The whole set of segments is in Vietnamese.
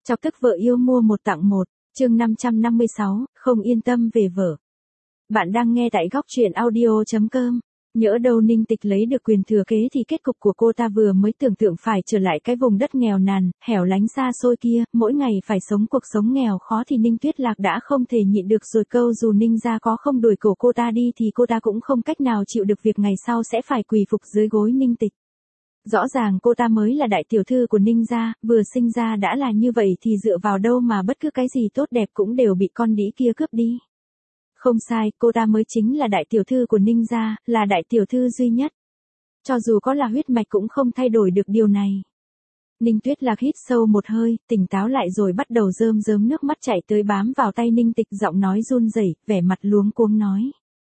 Chọc tức vợ yêu mua một tặng một, chương 556, không yên tâm về vợ. Bạn đang nghe tại góc truyện audio.com. Nhỡ đâu Ninh Tịch lấy được quyền thừa kế thì kết cục của cô ta vừa mới tưởng tượng phải trở lại cái vùng đất nghèo nàn, hẻo lánh xa xôi kia, mỗi ngày phải sống cuộc sống nghèo khó thì Ninh Tuyết Lạc đã không thể nhịn được rồi, câu dù Ninh gia có không đuổi cổ cô ta đi thì cô ta cũng không cách nào chịu được việc ngày sau sẽ phải quỳ phục dưới gối Ninh Tịch. Rõ ràng cô ta mới là đại tiểu thư của Ninh gia, vừa sinh ra đã là như vậy thì dựa vào đâu mà bất cứ cái gì tốt đẹp cũng đều bị con đĩ kia cướp đi. Không sai, cô ta mới chính là đại tiểu thư của Ninh gia, là đại tiểu thư duy nhất. Cho dù có là huyết mạch cũng không thay đổi được điều này. Ninh Tuyết Lạc hít sâu một hơi, tỉnh táo lại rồi bắt đầu rơm rớm nước mắt chảy tới bám vào tay Ninh Tịch, giọng nói run rẩy, vẻ mặt luống cuống nói.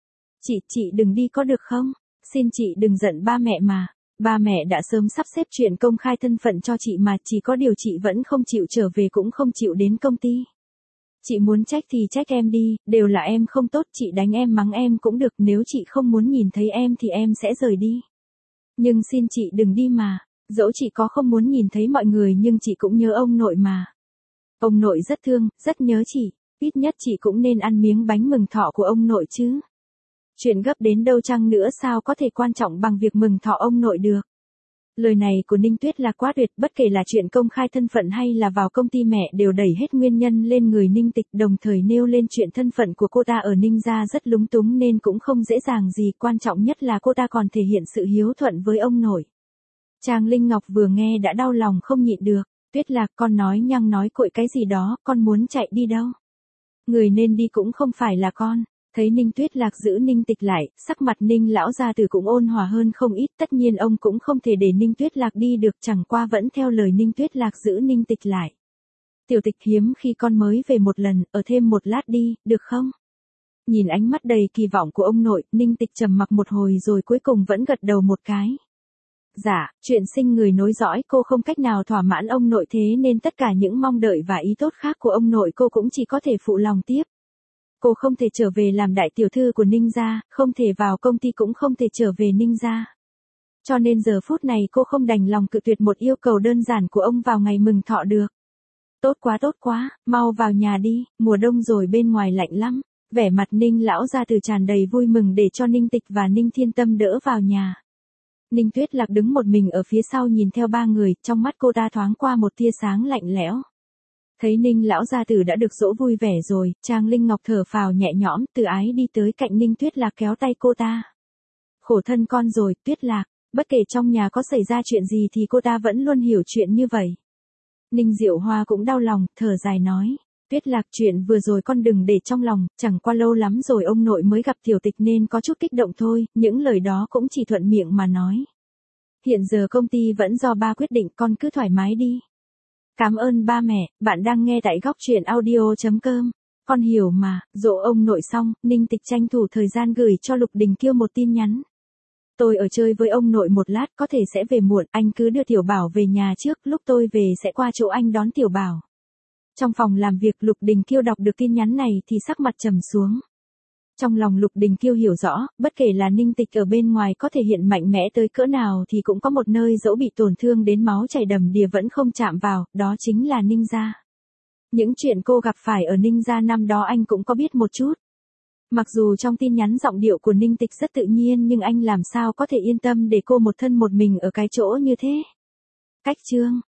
Chị đừng đi có được không? Xin chị đừng giận ba mẹ mà. Ba mẹ đã sớm sắp xếp chuyện công khai thân phận cho chị mà, chỉ có điều chị vẫn không chịu trở về, cũng không chịu đến công ty. Chị muốn trách thì trách em đi, đều là em không tốt, chị đánh em mắng em cũng được, nếu chị không muốn nhìn thấy em thì em sẽ rời đi. Nhưng xin chị đừng đi mà, dẫu chị có không muốn nhìn thấy mọi người nhưng chị cũng nhớ ông nội mà. Ông nội rất thương, rất nhớ chị, ít nhất chị cũng nên ăn miếng bánh mừng thọ của ông nội chứ. Chuyện gấp đến đâu chăng nữa sao có thể quan trọng bằng việc mừng thọ ông nội được. Lời này của Ninh Tuyết Lạc quá tuyệt, bất kể là chuyện công khai thân phận hay là vào công ty, mẹ đều đẩy hết nguyên nhân lên người Ninh Tịch, đồng thời nêu lên chuyện thân phận của cô ta ở Ninh gia rất lúng túng nên cũng không dễ dàng gì, quan trọng nhất là cô ta còn thể hiện sự hiếu thuận với ông nội. Trang Linh Ngọc vừa nghe đã đau lòng không nhịn được. Tuyết Lạc, con nói nhăng nói cội cái gì đó, con muốn chạy đi đâu? Người nên đi cũng không phải là con. Thấy Ninh Tuyết Lạc giữ Ninh Tịch lại, sắc mặt Ninh lão gia tử cũng ôn hòa hơn không ít, tất nhiên ông cũng không thể để Ninh Tuyết Lạc đi được, chẳng qua vẫn theo lời Ninh Tuyết Lạc giữ Ninh Tịch lại. Tiểu Tịch, hiếm khi con mới về một lần, ở thêm một lát đi, được không? Nhìn ánh mắt đầy kỳ vọng của ông nội, Ninh Tịch trầm mặc một hồi rồi cuối cùng vẫn gật đầu một cái. Dạ, chuyện sinh người nối dõi cô không cách nào thỏa mãn ông nội, thế nên tất cả những mong đợi và ý tốt khác của ông nội cô cũng chỉ có thể phụ lòng tiếp. Cô không thể trở về làm đại tiểu thư của Ninh gia, không thể vào công ty, cũng không thể trở về Ninh gia. Cho nên giờ phút này cô không đành lòng cự tuyệt một yêu cầu đơn giản của ông vào ngày mừng thọ được. Tốt quá, mau vào nhà đi, mùa đông rồi bên ngoài lạnh lắm. Vẻ mặt Ninh lão gia tử tràn đầy vui mừng để cho Ninh Tịch và Ninh Thiên Tâm đỡ vào nhà. Ninh Tuyết Lạc đứng một mình ở phía sau nhìn theo ba người, trong mắt cô ta thoáng qua một tia sáng lạnh lẽo. Thấy Ninh lão gia tử đã được dỗ vui vẻ rồi, Trang Linh Ngọc thở phào nhẹ nhõm, từ ái đi tới cạnh Ninh Tuyết Lạc kéo tay cô ta. Khổ thân con rồi, Tuyết Lạc, bất kể trong nhà có xảy ra chuyện gì thì cô ta vẫn luôn hiểu chuyện như vậy. Ninh Diệu Hoa cũng đau lòng, thở dài nói. Tuyết Lạc, chuyện vừa rồi con đừng để trong lòng, chẳng qua lâu lắm rồi ông nội mới gặp Tiểu Tịch nên có chút kích động thôi, những lời đó cũng chỉ thuận miệng mà nói. Hiện giờ công ty vẫn do ba quyết định, con cứ thoải mái đi. Cảm ơn ba mẹ, bạn đang nghe tại góc truyện audio.com. Con hiểu mà. Dỗ ông nội xong, Ninh Tịch tranh thủ thời gian gửi cho Lục Đình Kiêu một tin nhắn. Tôi ở chơi với ông nội một lát, có thể sẽ về muộn, anh cứ đưa Tiểu Bảo về nhà trước, lúc tôi về sẽ qua chỗ anh đón Tiểu Bảo. Trong phòng làm việc, Lục Đình Kiêu đọc được tin nhắn này thì sắc mặt trầm xuống. Trong lòng Lục Đình Kiêu hiểu rõ, bất kể là Ninh Tịch ở bên ngoài có thể hiện mạnh mẽ tới cỡ nào thì cũng có một nơi dẫu bị tổn thương đến máu chảy đầm đìa vẫn không chạm vào, đó chính là Ninh gia. Những chuyện cô gặp phải ở Ninh gia năm đó anh cũng có biết một chút. Mặc dù trong tin nhắn giọng điệu của Ninh Tịch rất tự nhiên nhưng anh làm sao có thể yên tâm để cô một thân một mình ở cái chỗ như thế. Cách chương